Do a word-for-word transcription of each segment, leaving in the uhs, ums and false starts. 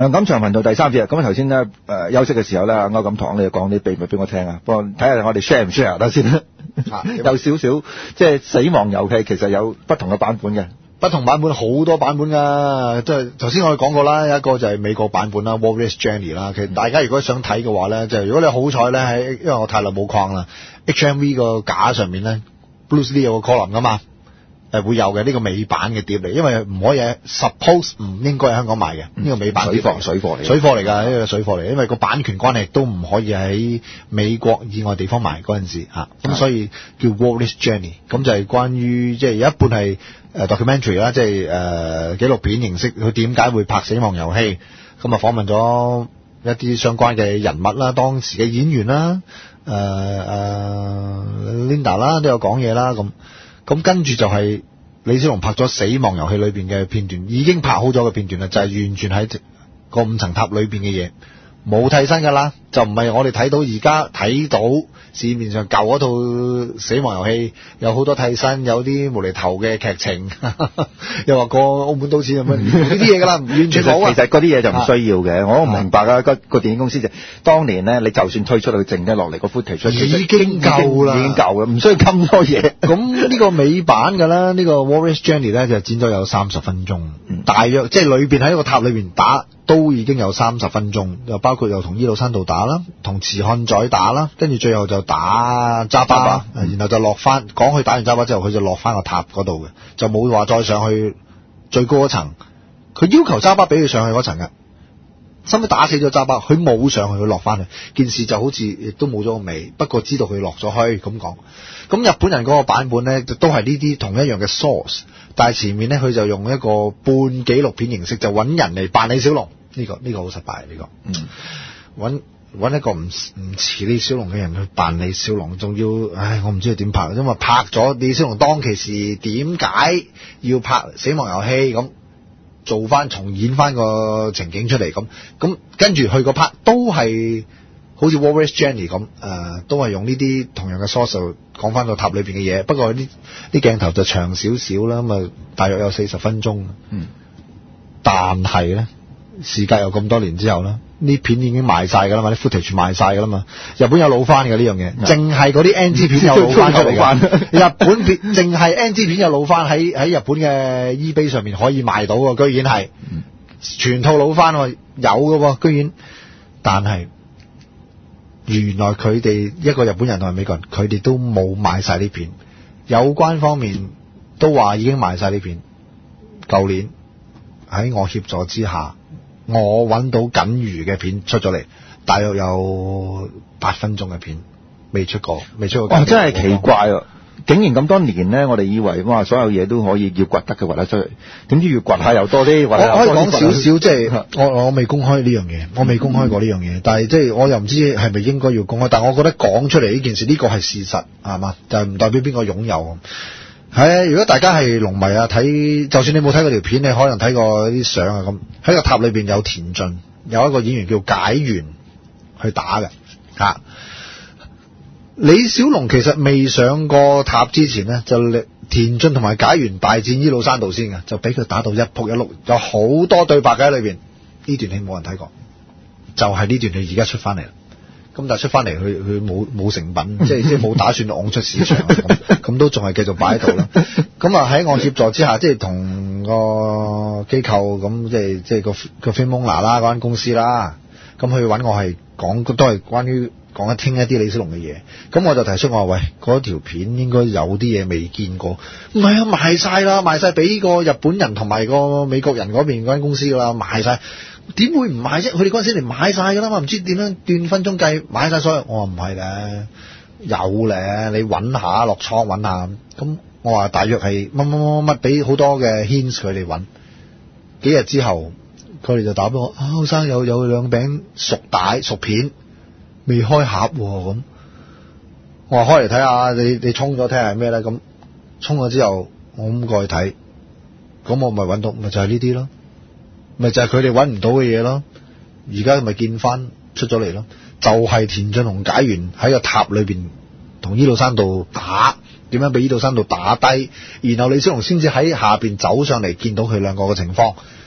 咁長頻道第三節，咁頭先咧誒休息嘅時候咧，歐錦棠你就講啲秘密俾我聽啊，不過睇下我哋 share 唔 share 得先啦。有少少即係死亡遊戲其實有不同嘅版本嘅， 不同版本好多版本㗎，即係頭先我哋講過啦，有一個就係美國版本啦 ，Warrior's Journey 啦。其實大家如果想睇嘅話咧，就係如果你好彩咧喺，因為我太耐冇礦啦 ，H M V 個架上面咧 ，Bruce Lee 有個 column 㗎嘛。誒會有嘅呢、這個美版嘅碟嚟，因為唔可以 suppose 唔應該喺香港賣嘅呢、嗯、個美版碟水貨水貨嚟， 水貨嚟㗎呢個水貨嚟，因為個版權關係都唔可以喺美國以外地方賣嗰陣時嚇，咁、啊、所以叫 Warrior's Journey， 咁就係關於即係有一半係誒 documentary 啦，即係誒紀錄片形式，佢點解會拍死亡遊戲，咁啊訪問咗一啲相關嘅人物啦，當時嘅演員啦，誒、呃、誒、呃、Linda 啦都有講嘢啦咁。咁跟住就係李小龍拍咗《死亡遊戲》裏邊嘅片段，已經拍好咗嘅片段啦，就係、是、完全喺個五層塔裏邊嘅嘢，冇替身噶啦，就唔係我哋睇到而家睇到市面上舊嗰套《死亡遊戲》有好多替身，有啲無厘頭嘅劇情，又話個澳門賭錢咁樣呢啲嘢噶啦，完全冇啊！ 其實嗰啲嘢就唔需要嘅，我都唔明白啊！個個電影公司就當年咧，你就算推出去剩得落嚟個 footage 已經夠啦， 已經夠啦，唔需要咁多嘢。 咁呢個美版㗎啦，呢個 Warrior's Journey 咧就剪咗有三十分鐘，嗯、大約即係裏邊喺個塔裏邊打都已經有三十分鐘，又包括又同伊魯山道打啦，同慈漢仔打啦，跟住最後就打扎巴，嗯、然後就落翻講佢打完扎巴之後，佢就落翻個塔嗰度嘅，就冇話再上去最高嗰層。佢要求扎巴俾佢上去嗰層嘅，收尾打死咗扎巴，佢冇上去，佢落翻去，件事就好似亦都冇咗個尾。不過知道佢落咗去咁講。咁日本人嗰個版本咧，都係呢啲同一樣嘅 source， 但係前面咧佢就用一個半紀錄片形式，就揾人嚟扮李小龍。呢、這個呢、這個好失敗呢、這個，嗯，揾揾一個唔唔似李小龍嘅人去扮李小龍，仲要，唉，我唔知佢點拍，因為拍咗李小龍當其時點解要拍死亡遊戲咁，做翻重演翻個情景出嚟咁，咁跟住去個 part 都係好似 Warrior's Journey 咁，誒、呃，都係用呢啲同樣嘅 source 講翻個塔裏邊嘅嘢，不過呢啲鏡頭就長少少啦，咁啊大約有四十分鐘，嗯，但係咧。時隔有咁多年之後咧，呢片已經賣晒噶啦嘛，啲 footage 賣晒噶啦嘛。日本有老翻嘅呢樣嘢，淨係嗰啲 N G 片有老翻出嚟㗎。日本片淨係 N G 片有老翻喺喺日本嘅 eBay 上面可以賣到喎，居然係、嗯、全套老翻喎，有嘅喎，居然。但係原來佢哋一個日本人同埋美國人，佢哋都冇買晒呢片。有關方面都話已經賣晒呢片。舊年喺我協助之下。我揾到僅餘嘅片出咗嚟，大約有八分鐘嘅片未出過，未出過。哇！真係奇怪啊！竟然咁多年咧，我哋以為哇，所有嘢都可以要掘得嘅掘得出嚟，點知要掘下又多啲。我可以講少少，即係我我未公開呢樣嘢，我未公開過呢樣嘢，但係即係我又唔知係咪應該要公開，但係我覺得講出嚟呢件事，呢個係事實係嘛，就係唔代表邊個擁有。係，如果大家係龍迷啊，睇就算你冇睇過條片，你可能睇過啲相啊咁。喺個塔裏邊有田徑，有一個演員叫解元去打嘅吓、啊。李小龍其實未上過塔之前呢，就田徑同埋解元大戰伊魯山道先嘅，就俾佢打到一仆一碌，有好多對白嘅喺裏邊。呢段戲冇人睇過，就係、是、呢段戲而家出翻嚟啦。咁但係出翻嚟，佢佢冇冇成品，即係即係冇打算昂出市場，咁都仲係繼續擺喺度啦。咁啊喺我協助之下，即係同個機構咁，即係即係個個飛蒙拿啦嗰間公司啦，咁去揾我係講都係關於講一聽一啲李小龍嘅嘢。咁我就提出我話喂，嗰條片應該有啲嘢未見過。唔係啊，賣晒啦，賣晒俾個日本人同埋個美國人嗰邊嗰間公司噶啦，賣晒。點會唔買啫？佢哋嗰陣時嚟買晒噶啦嘛，唔知點樣斷分鐘計買晒所有。我話唔係咧，有咧，你揾下落倉揾下。咁我話大約係乜乜乜乜，俾好多嘅 hints 佢哋揾。幾日之後，佢哋就打俾我，啊，後生有有兩餅熟帶熟片未開盒咁。我話開嚟睇下，你你沖咗睇下係咩咧？咁沖咗之後，我咁過去睇，咁我咪揾到，咪就係呢啲咯。咪就係佢哋揾唔到嘅嘢咯，而家咪見翻出咗嚟咯，就係、是、田徑同解元喺個塔裏邊同伊魯山道打，點樣俾伊魯山道打低，然後李小龍先至喺下邊走上嚟見到佢兩個嘅情況，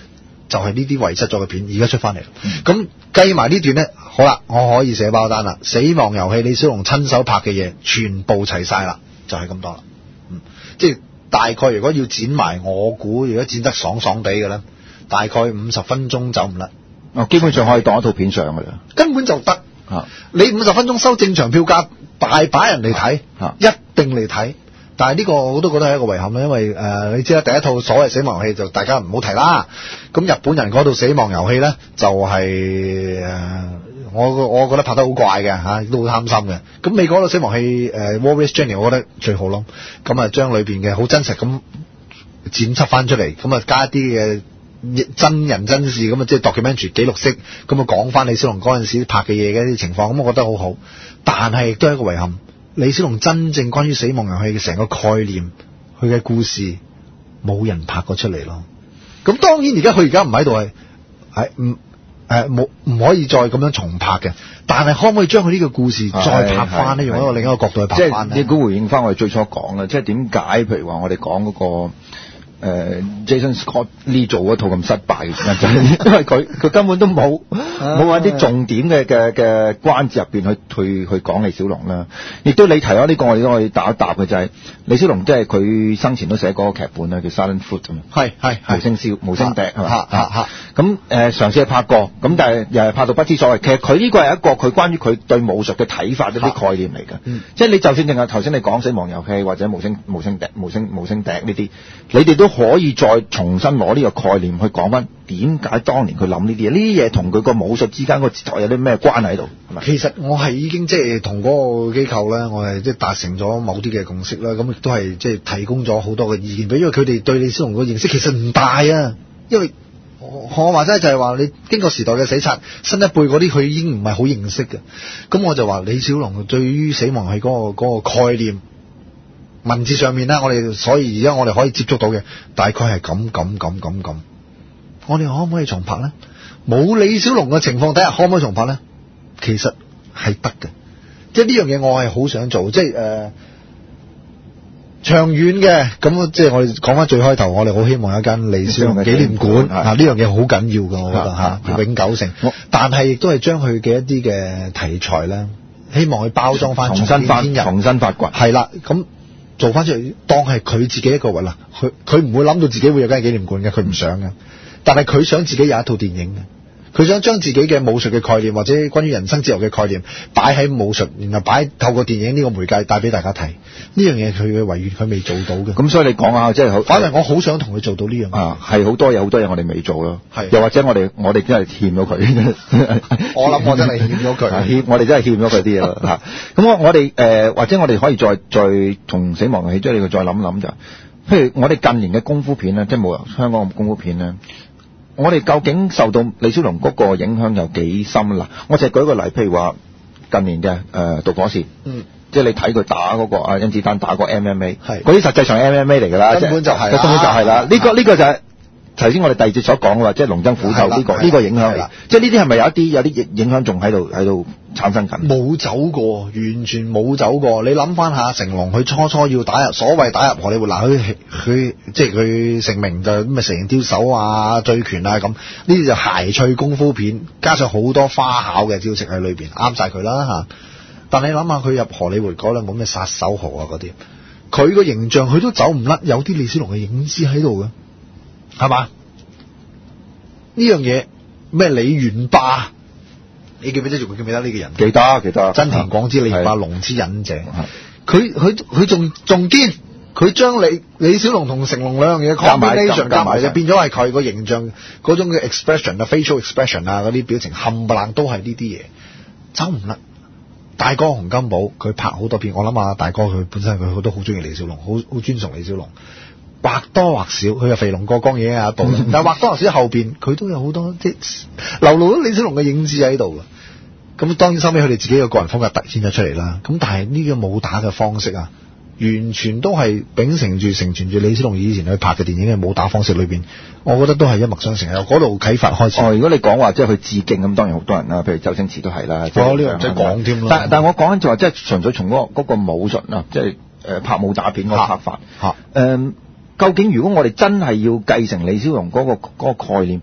就係呢啲遺失咗嘅片，而家出翻嚟。咁計埋呢段咧，好啦，我可以寫包單啦。死亡遊戲李小龍親手拍嘅嘢，全部齊晒啦，就係咁多啦。嗯，即係大概如果要剪埋，我估如果剪得爽爽地嘅咧，大概五十分鐘走唔甩。 哦，基本上可以當一套片上㗎啦， 根本就得。啊，你五十分鐘收正常票價，大把人嚟睇，啊，一定嚟睇。但係呢個我都覺得係一個遺憾啦，因為誒、呃、你知啦，第一套所謂死亡遊戲就大家唔好提啦。咁日本人嗰套死亡遊戲咧，就係、是、誒、呃、我我覺得拍得好怪嘅嚇，都好貪心嘅。咁美國嗰套死亡戲誒、呃、Warriors Journey 我覺得最好咯。咁啊將裏邊嘅好真實咁剪輯翻出嚟，咁啊加一啲嘅真人真事，咁啊即係 documentary 記錄式，咁啊講翻李小龍嗰陣時拍嘅嘢嘅一啲情況，咁我覺得好好。但係亦都係一個遺憾。李小龍真正關於死亡遊戲嘅成個概念，佢嘅故事冇人拍過出嚟咯。咁當然而家佢而家唔喺度係係唔誒冇唔可以再咁樣重拍嘅，但係可唔可以將佢呢個故事再拍翻咧？用一個另一個角度去拍翻咧？ 即係你估回應翻我哋最初講啦，即係點解譬如話我哋講嗰個。誒、呃、Jason Scott Lee 做嗰套咁失敗嘅，就係因為佢佢根本都冇冇揾啲重點嘅嘅嘅關節入邊去去去講李小龍啦。亦都你提咗呢、這個，我哋都可以答一答嘅就係、是、李小龍，即係佢生前都寫過個劇本啦，叫 Silent Foot 啊嘛， 係係無聲笑無聲笛係嘛， 嚇嚇嚇咁誒嘗試去拍過，咁但係又係拍到不知所謂。其實佢呢個係一個佢關於佢對武術嘅睇法一啲概念嚟嘅，嗯、即係你就算淨係頭先你講死亡遊戲或者無聲無聲笛無聲無聲笛呢啲，你哋都可以再重新攞呢個概念去講翻點解當年佢諗呢啲嘢，呢啲嘢同佢個武術之間個哲學有啲咩關係喺度？係咪？其實我係已經即係同嗰個機構咧，我係即係達成咗某啲嘅共識啦。咁亦都係即係提供咗好多嘅意見俾，因為佢哋對李小龍嘅認識其實唔大啊。因為我話齋就係話你經過時代嘅洗刷，新一輩嗰啲佢已經唔係好認識嘅。咁我就話李小龍對於死亡係嗰個嗰個概念。文字上面咧，我哋所以而家我哋可以接觸到嘅大概係咁咁咁咁咁。我哋可唔可以重拍咧？冇李小龍嘅情況底下，可唔可以重拍咧？其實係得嘅，即係呢樣嘢我係好想做，即係誒、呃、長遠嘅。咁即係我哋講翻最開頭，我哋好希望有一間李小龍紀念館啊！呢樣嘢好緊要嘅，我覺得嚇永久性。但係亦都係將佢嘅一啲嘅題材咧，希望去包裝翻， 重新發重新發掘。 係啦，咁。做翻出嚟，當係佢自己一個位啦。佢佢唔會諗到自己會有間紀念館嘅，佢唔想嘅。但係佢想自己有一套電影嘅，佢想將自己嘅武術嘅概念或者關於人生自由嘅概念擺喺武術，然後擺透過電影呢個媒介帶俾大家睇。呢樣嘢佢嘅遺願佢未做到嘅。咁所以你講下，即係好。 反正我好想同佢做到呢樣嘢。啊， 係好多嘢，好多嘢我哋未做咯。係。又或者我哋我哋真係欠咗佢。 我諗我真係欠咗佢。 欠我哋真係欠咗佢啲嘢啦嚇。咁我我哋誒或者我哋可以再再同死亡遊戲即係你再諗諗就，譬如我哋近年嘅功夫片咧，即係冇香港嘅功夫片咧，我哋究竟受到李小龍嗰個影響有幾深啦？我就舉個例，譬如話近年嘅誒導火線，嗯，即係你睇佢打嗰個啊甄子丹打個 M M A， 係嗰啲實際上 M M A 嚟㗎啦， 根本就係， 根本就係啦。呢個呢個就係頭先我哋第二節所講嘅話，即係龍爭虎鬥呢個呢個影響嚟。即係呢啲係咪有一啲有啲影響仲喺度喺度產生緊？ 冇走過，完全冇走過。你諗翻下成龍，佢初初要打入所謂打入荷里活，嗱佢佢即係佢成名就咁咪蛇形刁手啊、醉拳啊咁，呢啲就諧趣功夫片，加上好多花巧嘅招式喺裏邊，啱晒佢啦嚇。但你諗下佢入荷里活嗰兩個咩殺手豪啊嗰啲，佢個形象佢都走唔甩，有啲李小龍嘅影子喺度嘅。係嘛？呢樣嘢咩李元霸？你記唔記得？仲記唔記得呢個人？ 記得記得。 真田廣之李元霸，龍之忍者。佢佢佢仲仲堅，佢將李李小龍同成龍兩樣嘢 combination 加埋，就變咗係佢個形象嗰種嘅 expression 啊 ，facial expression 啊，嗰啲表情冚唪唥都係呢啲嘢，走唔甩。大哥洪金寶佢拍好多片，我諗下大哥佢本身佢都好中意李小龍，好好尊崇李小龍。或多或少，佢係肥龍過江已經有一部，但係或多或少後邊佢都有好多即係流露咗李小龍嘅影子喺度嘅。咁當然收尾佢哋自己嘅個人風格突顯咗出嚟啦。咁但係呢個武打嘅方式啊，完全都係秉承住承傳住李小龍以前去拍嘅電影嘅武打方式裏邊，我覺得都係一脈相承，由嗰度啟發開始。 哦，如果你講話即係去致敬咁，當然好多人啦，譬如周星馳都係啦。 哦，呢樣即係講添咯。 但但係我講緊就話即係純粹從嗰個嗰個武術啊，即係誒拍武打片嗰個拍法嚇誒。究竟如果我哋真係要繼承李小龍嗰個嗰個概念，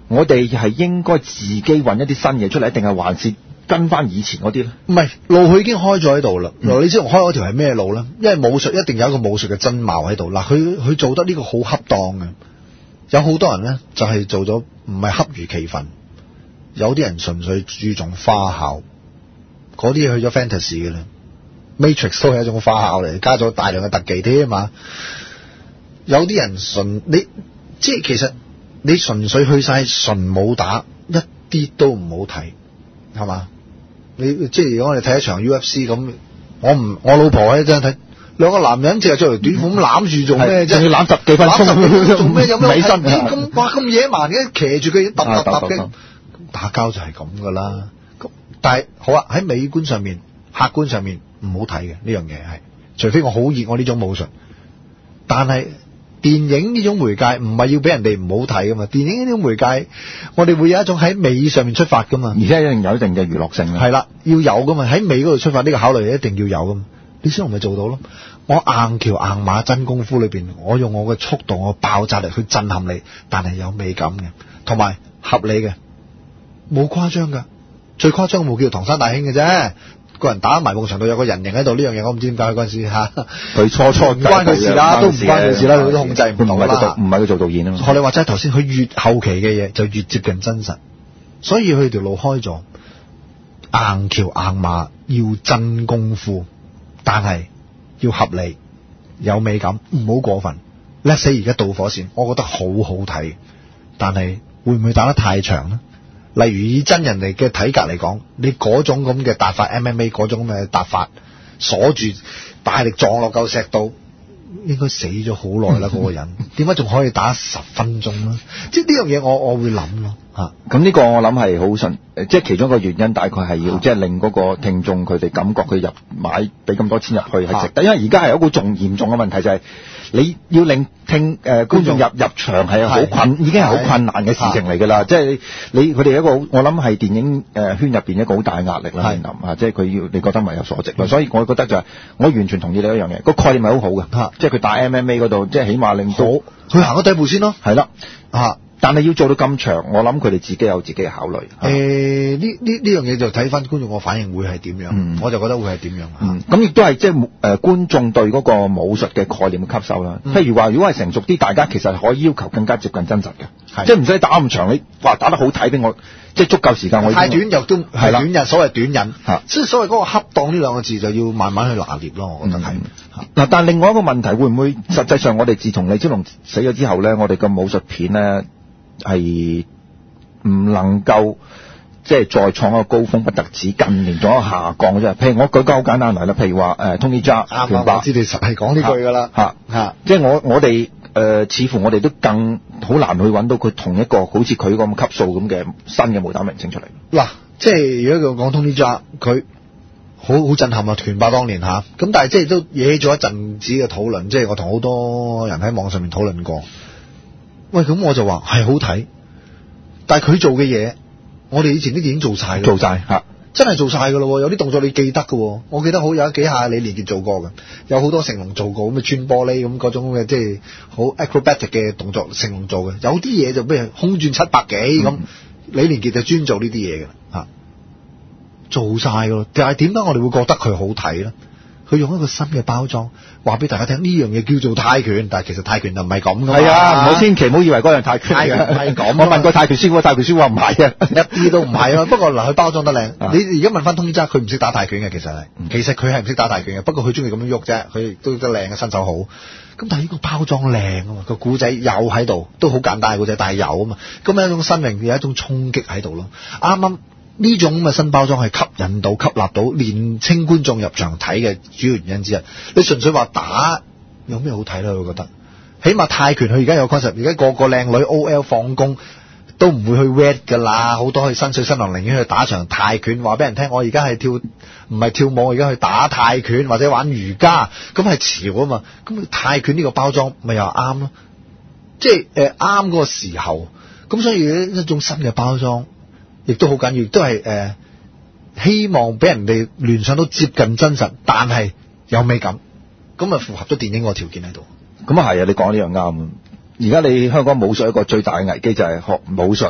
我哋係應該自己揾一啲新嘢出嚟，定係還是跟翻以前嗰啲咧？ 唔係，路佢已經開咗喺度啦。嗱、嗯，你知道開嗰條係咩路咧？因為武術一定有一個武術嘅真貌喺度。嗱，佢佢做得呢個好恰當嘅。有好多人咧就係、是、做咗唔係恰如其分，有啲人純粹注重花巧，嗰啲嘢去咗 fantasy 嘅啦。Matrix 都係一種花巧嚟，加咗大量嘅特技添啊嘛。有啲人純你即係其實你純粹去晒純武打，一啲都唔好睇，係嘛？你即係如果我哋睇一場 U F C 咁，我唔我老婆喺真係睇兩個男人淨係着條短褲咁攬住做咩啫？仲要攬十幾分鐘做咩？有咩身咁哇咁野蠻嘅，騎住佢揼揼揼嘅，打交就係咁噶啦。咁但係好啊，喺美觀上面、客觀上面唔好睇嘅呢樣嘢係，除非我好熱我呢種武術，但係。電影呢種媒介唔係要俾人哋唔好睇噶嘛，電影呢種媒介我哋會有一種喺美上面出發噶嘛， 而且一定有一定嘅娛樂性啦。 係啦，要有噶嘛，喺美嗰度出發呢個考慮一定要有噶嘛。李小龍咪做到咯，我硬橋硬馬真功夫裏邊，我用我嘅速度、我爆炸力去震撼你，但係有美感嘅，同埋合理嘅，冇誇張噶，最誇張冇叫唐山大兄嘅啫。個人打埋埲牆度有個人形喺度，呢樣嘢我唔知點解佢嗰陣時嚇，佢初初唔關佢事啦，都唔關佢事啦，佢都控制唔到啦。 唔係佢做導演啊嘛。 學你話齋頭先，佢越後期嘅嘢就越接近真實，所以佢條路開咗，硬橋硬馬要真功夫，但係要合理有美感，唔好過分。Let's say而家導火線，我覺得好好睇，但係會唔會打得太長呢？例如以真人嚟嘅體格嚟講，你嗰種咁嘅打法 M M A 嗰種咁嘅打法，鎖住大力撞落嚿石度，應該死咗好耐啦嗰個人，點解仲可以打十分鐘咧？即係呢樣嘢我我會諗咯嚇。 咁呢個我諗係好順，即係其中一個原因，大概係要即係令嗰個聽眾佢哋感覺佢入買俾咁多錢入去係值得，因為而家係一個重嚴重嘅問題就係、是。你要令聽誒、呃、觀眾入入場係好困，已經係好困難嘅事情嚟㗎啦。即係你佢哋一個，我諗係電影誒、呃、圈入邊一個好大壓力啦。面臨啊，即係佢要你覺得物有所值啦。所以我覺得就係、是、我完全同意你一樣嘢，個概念係好好嘅。即係佢打 M M A 嗰度，即係起碼令到佢行咗第一步先咯。係啦，啊。 但係要做到咁長，我諗佢哋自己有自己嘅考慮。 誒呢呢呢樣嘢就睇翻觀眾個反應會係點樣，嗯、我就覺得會係點樣。 嗯，咁亦都係即係誒觀眾對嗰個武術嘅概念嘅吸收啦。嗯、譬如話，如果係成熟啲，大家其實可以要求更加接近真實嘅，即係唔使打咁長。你話打得好睇俾我，即係足夠時間我。太短又都係短人，所謂短人。嚇，即係所謂嗰個恰當呢兩個字就要慢慢去拿捏咯。我覺得係。嗱、嗯，但係另外一個問題會唔會實際上我哋自從李小龍死咗之後咧，我哋嘅武術片咧？係唔能夠即係再創一個高峰，不特止近年仲有下降嘅啫。譬如我舉個好簡單例啦，譬如話誒 Tony Jaa， 啱啱我知你實係講呢句㗎啦嚇嚇，即係我我哋誒、呃、似乎我哋都更好難去揾到佢同一個好似佢咁級數咁嘅新嘅武打明星出嚟。 嗱，即係如果佢講 Tony Jaa，佢好好震撼啊！拳霸當年嚇，咁但係即係都惹咗一陣子嘅討論，即係我同好多人喺網上面討論過。喂，咁我就話係好睇，但係佢做嘅嘢，我哋以前啲電影做晒， 做晒吓， 真係做晒噶咯。有啲動作你記得噶，我記得好有幾下李連杰做過嘅，有好多成龍做過咁嘅穿玻璃咁嗰種嘅，即係好 acrobatic 嘅動作，成龍做嘅。有啲嘢就譬如空轉七百幾咁，嗯、李連杰就專做呢啲嘢嘅吓，做晒噶。但係點解我哋會覺得佢好睇咧？佢用一個新嘅包裝，話俾大家聽呢樣嘢叫做泰拳，但係其實泰拳就唔係咁噶嘛。係啊，唔好千祈唔好以為嗰樣泰拳嘅。係咁。我問過泰拳師傅，泰拳師傅話唔係啊，一啲都唔係啊。不過嗱，佢包裝得靚。你而家問翻Tony Jaa，佢唔識打泰拳嘅，其實係，其實佢係唔識打泰拳嘅。不過佢中意咁樣喐啫，佢都得靚嘅身手好。咁但係呢個包裝靚啊嘛，個古仔有喺度，都好簡單嘅古仔，但係有啊嘛。咁有一種新穎，有一種衝擊喺度咯。啱啱。呢種咁嘅新包裝係吸引到、吸納到年青觀眾入場睇嘅主要原因之一。你純粹話打有咩好睇咧？我覺得，起碼泰拳佢而家有 concept，而家個個靚女 O L 放工都唔會去 red 噶啦，好多去新水新郎寧願去打場泰拳，話俾人聽我而家係跳唔係跳舞，我而家去打泰拳或者玩瑜伽，咁係潮啊嘛。咁泰拳呢個包裝咪又啱咯，即係誒啱嗰個時候。咁所以一種新嘅包裝。亦都好緊要，亦都係誒、呃、希望俾人哋聯想到接近真實，但係有美感，咁啊符合咗電影個條件喺度。 咁啊係啊，你講呢樣啱。而家你香港武術一個最大嘅危機就係學武術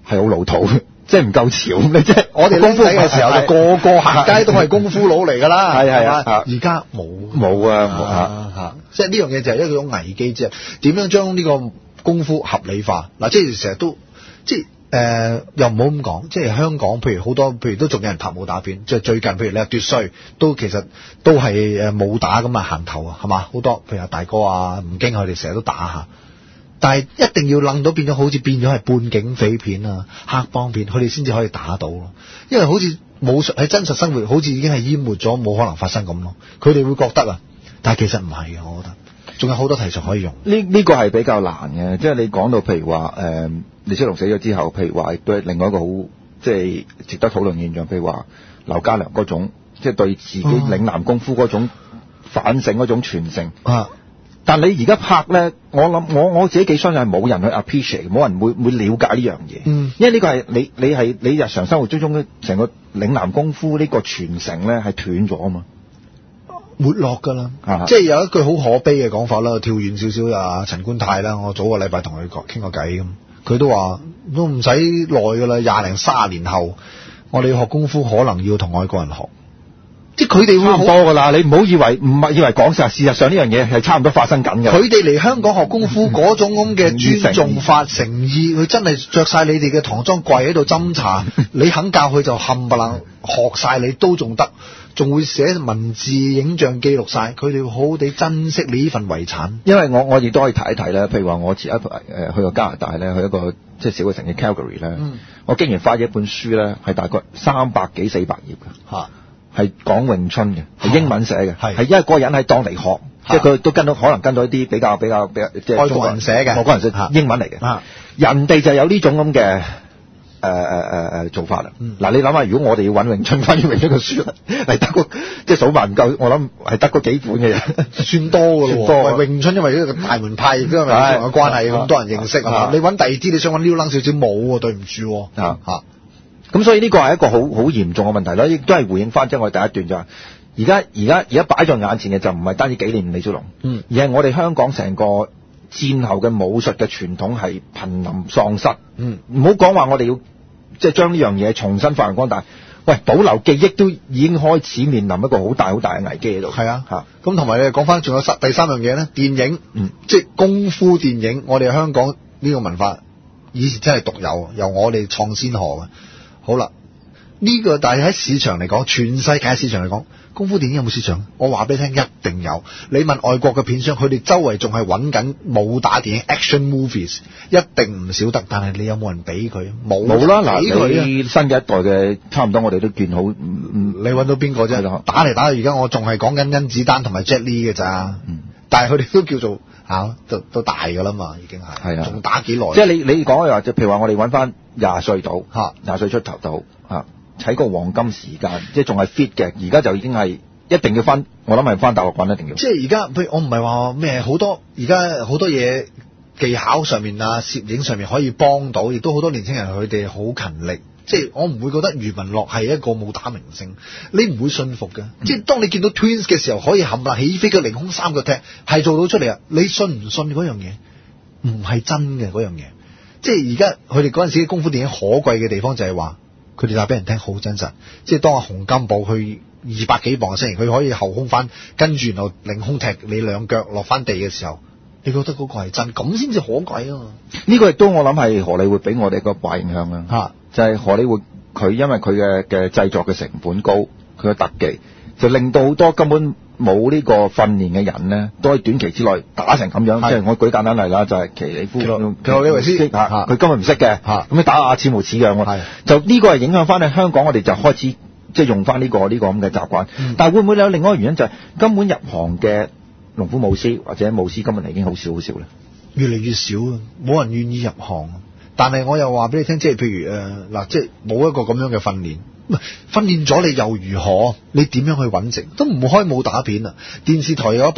係好老土，即係唔夠潮咁。你即係我哋僆仔嘅時候就個個行街都係功夫佬嚟㗎啦， 係係啊， 而家冇冇啊冇啊嚇，即係呢樣嘢就係一種危機之一。點樣將呢個功夫合理化？嗱，即係成日都即係誒、呃，又唔好咁講，即係香港，譬如好多，譬如都仲有人拍武打片，即係最近，譬如你話奪帥，都其實都係誒武打咁啊行頭啊，係嘛？好多譬如阿大哥啊、吳京佢哋成日都打下。但係一定要諗到變咗，好似變咗係半警匪片啊、黑幫片，佢哋先至可以打到咯。因為好似武術喺真實生活，好似已經係淹沒咗，冇可能發生咁咯。佢哋會覺得啊，但係其實唔係嘅，我覺得仲有好多題材可以用。 呢呢個係比較難嘅，即係你講到譬如話誒李小龍死咗之後，譬如話亦都係另外一個好即係值得討論現象，譬如話劉家良嗰種即係對自己嶺南功夫嗰種反省嗰種傳承啊。但你而家拍咧，我諗我我自己幾相信係冇人去 appreciate，冇人會會了解呢樣嘢。嗯，因為呢個係你你係你日常生活之中嘅成個嶺南功夫呢個傳承咧係斷咗啊嘛， 沒落㗎啦。 啊、 即係有一句好可悲嘅講法啦，跳遠少少啊，陳觀泰啦，我早個禮拜同佢講傾過偈咁，佢都話都唔使耐㗎啦，廿零卅年後，我哋要學功夫可能要同外國人學。即係佢哋會差唔多噶啦，你唔好以為唔係以為講實，事實上呢樣嘢係差唔多發生緊嘅。 佢哋嚟香港學功夫嗰種咁嘅尊重法、誠意，佢真係着晒你哋嘅唐裝跪喺度斟茶，你肯教佢就冚唪唥學晒你都仲得，仲會寫文字、影像記錄晒，佢哋會好好地珍惜你呢份遺產。 因為我我亦都可以提一提咧，譬如話我前一排誒去過加拿大咧，去一個即係小嘅城市 Calgary 咧、嗯，我竟然發現一本書咧係大概三百幾四百頁嘅嚇。係講詠春嘅，係英文寫嘅，係因為嗰個人喺當地學，即係佢都跟到可能跟到一啲比較比較比較即係外國人寫嘅， 外國人寫英文嚟嘅，人哋就有呢種咁嘅誒誒誒誒做法啦。嗱、嗯，你諗下，如果我哋要揾詠春關於詠春嘅書嚟得個即係數埋唔夠，我諗係得嗰幾本嘅嘢， 算多㗎咯。多詠春因為呢個大門派亦都有嘅關係，咁多人認識啊。你揾第二啲，你想揾撩楞少少冇喎，對唔住嚇嚇。 咁所以呢個係一個好好嚴重嘅問題啦，亦都係回應翻即係我哋第一段就係，而家而家而家擺在眼前嘅就唔係單止紀念李小龍，嗯，而係我哋香港成個戰後嘅武術嘅傳統係瀕臨喪失，嗯，唔好講話我哋要即係將呢樣嘢重新發揚光大，喂，保留記憶都已經開始面臨一個好大好大嘅危機喺度，係啊，嚇，咁同埋你講翻仲有第三樣嘢咧，電影，嗯，即係功夫電影，我哋香港呢個文化以前真係獨有，由我哋創先河嘅。好啦，呢、這個但係喺市場嚟講，全世界市場嚟講，功夫電影有冇市場？我話俾你聽，一定有。你問外國嘅片商，佢哋周圍仲係揾緊武打電影 action movies， 一定唔少得。但係你有冇人俾佢？冇冇啦，嗱，你新嘅一代嘅差唔多，我哋都見好。嗯、你揾到邊個啫？打嚟打去，而家我仲係講緊甄子丹同埋 Jet Li 嘅咋。嗯、但係佢哋都叫做嚇、啊，都都大㗎啦嘛，已經係。係啊。仲打幾耐？即係你你講嘅話，就譬如話我哋揾翻。廿歲到嚇，廿歲出頭到嚇，喺個黃金時間，即係仲係 fit 嘅。而家就已經係一定要翻，我諗係翻大陸滾一定要。即係而家，譬如我唔係話咩，好多而家好多嘢技巧上面啊，攝影上面可以幫到，亦都好多年輕人佢哋好勤力。即係我唔會覺得余文樂係一個武打明星，你唔會信服嘅。嗯、即係當你見到 Twins 嘅時候，可以冚唪起飛嘅凌空三腳踢，係做到出嚟啊！你信唔信嗰樣嘢？唔係真嘅嗰樣嘢。即係而家佢哋嗰陣時嘅功夫電影可貴嘅地方就係話，佢哋話俾人聽好真實。即係當阿洪金寶去二百幾磅嘅身形，佢可以後空翻，跟住然後凌空踢你兩腳落翻地嘅時候，你覺得嗰個係真，咁先至可貴啊嘛！呢個亦都我諗係荷里活俾我哋一個壞影響啦。嚇，就係荷里活佢因為佢嘅嘅製作嘅成本高，佢嘅特技就令到好多根本冇呢個訓練嘅人咧，都喺短期之內打成咁樣。即係我舉簡單例啦，就係奇里夫、奇洛李維斯嚇，佢根本唔識嘅嚇，咁你打下似模似樣喎。就呢個係影響翻喺香港，我哋就開始即係用翻呢個呢個咁嘅習慣。嗯、但係會唔會有另外一個原因，就係根本入行嘅龍虎武師或者武師根本已經好少好少咧，越嚟越少啊！冇人願意入行。但係我又話俾你聽，即係譬如誒嗱、呃，即係冇一個咁樣嘅訓練。訓練咗你又如何？你點樣去揾食？都唔會開武打片啊！電視台有一班誒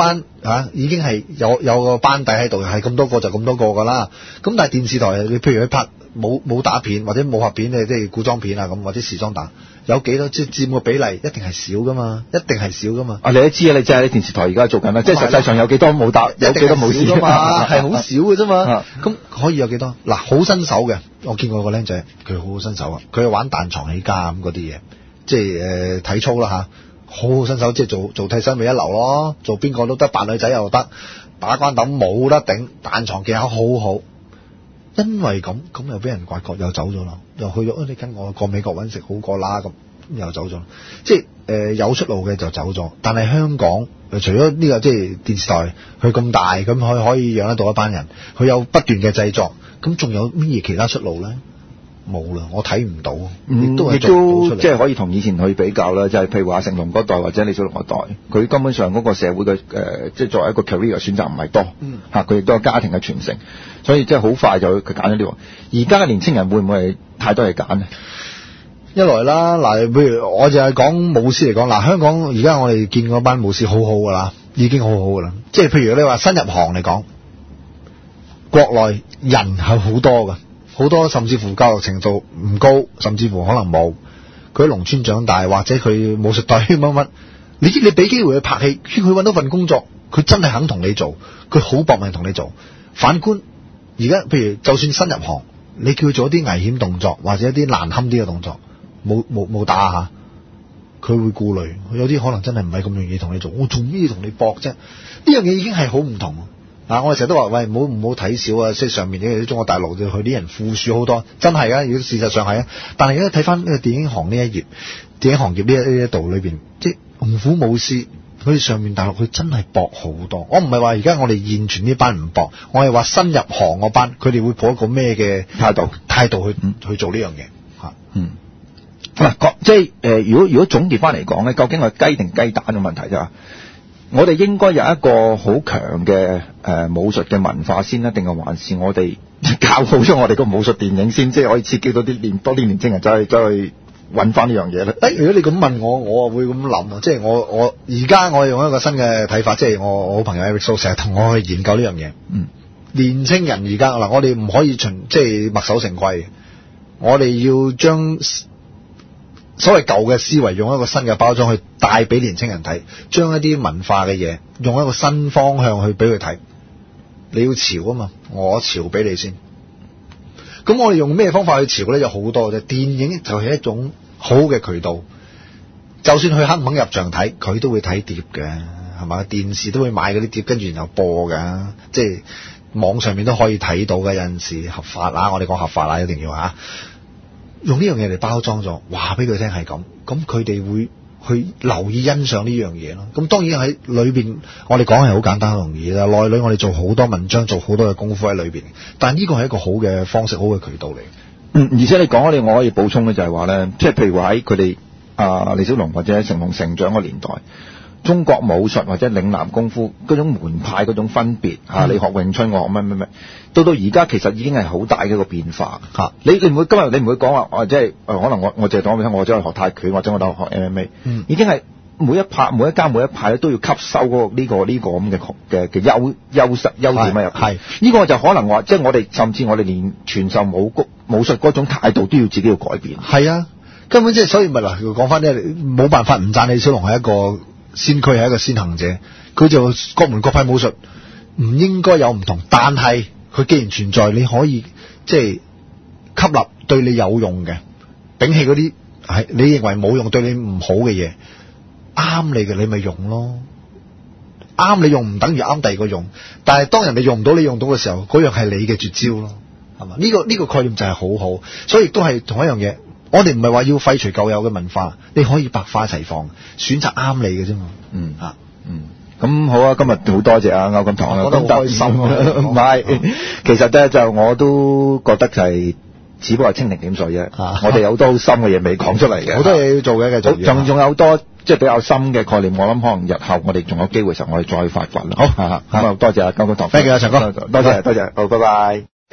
嚇、啊、已經係有有個班底喺度，係咁多個就咁多個㗎啦。咁但係電視台，你譬如佢拍武武打片或者武俠片，即係古裝片啊咁，或者時裝打，有幾多即係佔個比例，一定係少㗎嘛，一定係少㗎嘛。 啊，你都知啊，你即係喺電視台而家做緊啦，即係實際上有幾多武打，有幾多武士㗎嘛，係好少嘅啫嘛。咁、 啊、 可以有幾多？嗱，好新手嘅，我見過個僆仔，佢好好新手啊，佢係玩彈床起家咁嗰啲嘢，即係誒、呃、體操啦嚇。好好新手，即係做做替身咪一流咯，做邊個都得，扮女仔又得，打關鬥冇得頂，彈床技巧好好。因為咁咁又俾人刮角，又走咗啦，又去咗、哎、你跟我過美國揾食好過啦，咁又走咗。即係誒、呃、有出路嘅就走咗，但係香港除咗呢、這個即係電視台，佢咁大，咁佢可以養得到一班人，佢有不斷嘅製作，咁仲有乜嘢其他出路咧？冇啦，我睇唔到，亦都係做唔到出嚟。 即係可以同以前去比較啦，就係、是、譬如話成龍嗰代或者李小龍嗰代，佢根本上嗰個社會嘅誒、呃，即係作為一個 career 嘅選擇唔係多， 嗯嚇佢亦都有家庭嘅傳承，所以即係好快就佢揀咗呢個。而家嘅年青人會唔會係太多嘢揀呢？ 一來啦，嗱，譬如我就係講武師嚟講，嗱，香港而家我哋見嗰班武師好好噶啦，已經好好噶啦。即係譬如你話新入行嚟講，國內人係好多噶。好多甚至乎教育程度唔高，甚至乎可能冇。佢喺農村長大，或者佢武術隊乜乜，你知你俾機會去拍戲，佢揾到份工作，佢真係肯同你做，佢好搏命同你做。反觀而家，譬如就算新入行，你叫佢做一啲危險動作或者一啲難堪啲嘅動作，冇冇冇打下，佢會顧慮。有啲可能真係唔係咁容易同你做，我做咩同你搏啫？呢樣嘢已經係好唔同。啊！我哋成日都話喂，唔好唔好睇少啊！即係上面啲中國大陸佢啲人富庶好多，真係啊！如果事實上係啊，但係而家睇翻呢個電影行呢一頁，電影行業呢一呢一度裏邊，即係龍虎武師，佢哋上面大陸佢真係搏好多。我唔係話而家我哋現存呢班唔搏，我係話新入行嗰班，佢哋會抱一個咩嘅態度態度去、嗯、去做呢樣嘢嚇。嗯， 嗱、啊，即係誒、呃，如果如果總結翻嚟講咧，究竟係雞定雞蛋嘅問題啫？我哋應該有一個好強嘅誒武術嘅文化先啦，定係還是我哋教好咗我哋個武術電影先，即係可以刺激到啲年多啲年青人走去走去揾翻呢樣嘢咧？ 誒，如果你咁問我，我會咁諗啊，即係我我而家我用一個新嘅睇法，即係我我好朋友 Eric So 成日同我去研究呢樣嘢。嗯，年青人而家嗱，我哋唔可以循即係墨守成規，我哋要將所謂舊嘅思維用一個新嘅包裝去帶俾年青人睇，將一啲文化嘅嘢用一個新方向去俾佢睇。你要潮啊嘛，我潮俾你先。咁我哋用咩方法去潮咧？有好多啫。電影就係一種好嘅渠道，就算佢肯唔肯入場睇，佢都會睇碟嘅，係嘛？電視都會買嗰啲碟，跟住然後播㗎，即係網上面都可以睇到嘅。有陣時合法啊，我哋講合法啊，一定要嚇。用呢樣嘢嚟包裝咗，話俾佢聽係咁，咁佢哋會去留意欣賞呢樣嘢咯。咁當然喺裏邊，我哋講係好簡單容易啦。內裏我哋做好多文章，做好多嘅功夫喺裏邊。但係呢個係一個好嘅方式，好嘅渠道嚟。 嗯，而且你講我哋，我可以補充嘅就係話咧，即係譬如話喺佢哋啊李小龍或者成龍成長嘅年代，中國武術或者嶺南功夫嗰種門派嗰種分別嚇、嗯，你學詠春我學乜乜乜，到到而家其實已經係好大嘅一個變化嚇、啊。你你唔會今日你唔會講話，或者係可能我我淨係講俾你聽，我走去學泰拳或者我走去學 M M A，、嗯、已經係每一派每一家每一派咧都要吸收嗰、這個呢、這個咁嘅嘅嘅優優勢優點喺入邊。係呢個就可能話，即係我哋甚至我哋連傳授武功武術嗰種態度都要自己要改變。係啊， 根本即係所以咪嗱講翻咧，冇辦法唔讚李小龍係一個先驅，係一個先行者。佢就各門各派武術唔應該有唔同，但係佢既然存在，你可以即係吸納對你有用嘅，摒棄嗰啲係你認為冇用對你唔好嘅嘢，啱你嘅你咪用咯。啱你用唔等於啱第二個用，但係當人哋用唔到你用到嘅時候，嗰樣係你嘅絕招咯，係嘛？呢個呢個概念就係好好，所以亦都係同一樣嘢。我哋唔係話要廢除舊有嘅文化，你可以百花齊放，選擇啱你嘅啫嘛。 嗯啊，嗯，咁好啊，今日好多謝啊歐錦棠啊， 覺得好開心啊。 唔係，其實咧就我都覺得就係、是，只不過係蜻蜓點水啫。啊、我哋有好多好深嘅嘢未講出嚟嘅， 好多嘢要做嘅，繼續。 仲仲有好多即係比較深嘅概念，我諗可能日後我哋仲有機會嘅時候，我哋再發掘啦。好，咁啊，多謝啊歐錦棠， 多謝啊陳哥， 多謝多謝，好，拜拜。